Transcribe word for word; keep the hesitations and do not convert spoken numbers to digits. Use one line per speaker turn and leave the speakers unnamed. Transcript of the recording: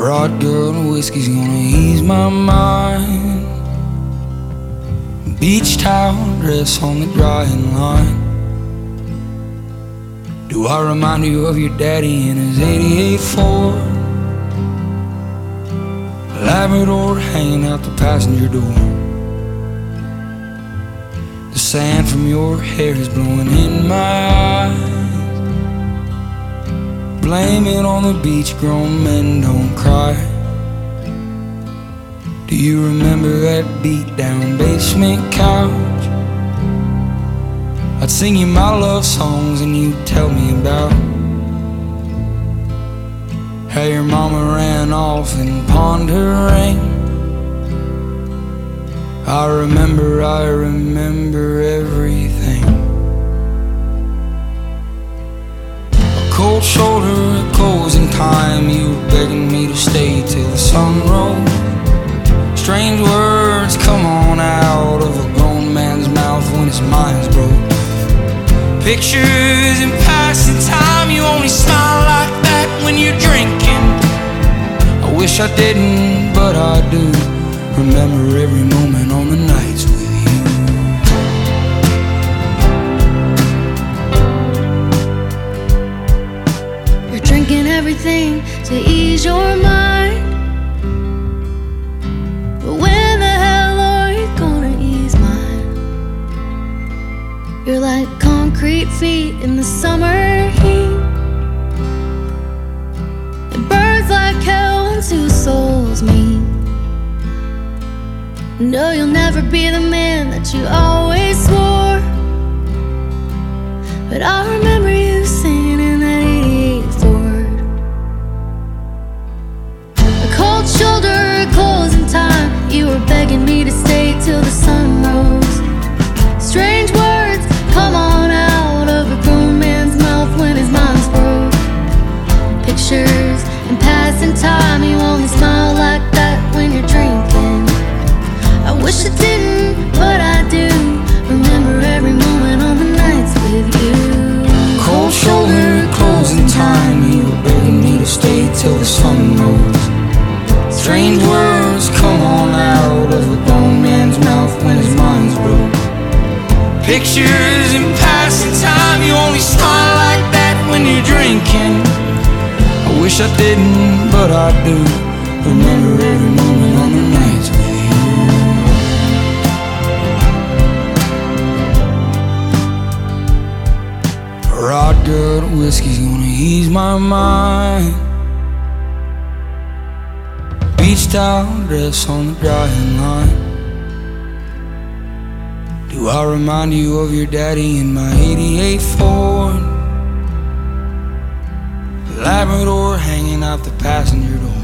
Vodka and whiskey's gonna ease my mind. Beach towel dress on the drying line. Do I remind you of your daddy in his eighty-eight Ford? Labrador hanging out the passenger door. The sand from your hair is blowing in my eyes. Blame it on the beach, grown men don't cry. Do you remember that beat down basement couch? I'd sing you my love songs and you'd tell me about how your mama ran off and pawned her ring. I remember, I remember everything. A cold shoulder, a closing time. You were begging me to stay till the sun rose. Strange words come on out of a grown man's mouth when his mind's broke. Pictures in passing time. You only smile like that when you're drinking. I wish I didn't, but I do. Remember every moment on the nights with
you. You're drinking everything to ease your mind, but when the hell are you gonna ease mine? You're like concrete feet in the summer heat. It burns like hell when two souls meet. No, you'll never be the man that you always swore, but I remember you singing in that eighty-eight Ford. A cold shoulder, a closing time. You were begging me to stay till the sun rose. Strange words come on out of a grown man's mouth when his mind's broke. Pictures in passing time. You only smile like that when you're drinking. I wish I didn't, but I do. Remember every moment on the nights with you.
cold shoulder, closing time. You were begging me to stay till the sun rose. Strange words come on out of a grown man's mouth when his mind's broke. Pictures in passing time. You only smile like that when you're drinking. I wish I didn't, but I do. Remember every moment on the nights with you. Vodka and whiskey's gonna ease my mind. Beach towel dress on the drying line. Do I remind you of your daddy in my eighty-eight Ford? Labrador hanging out the passenger door.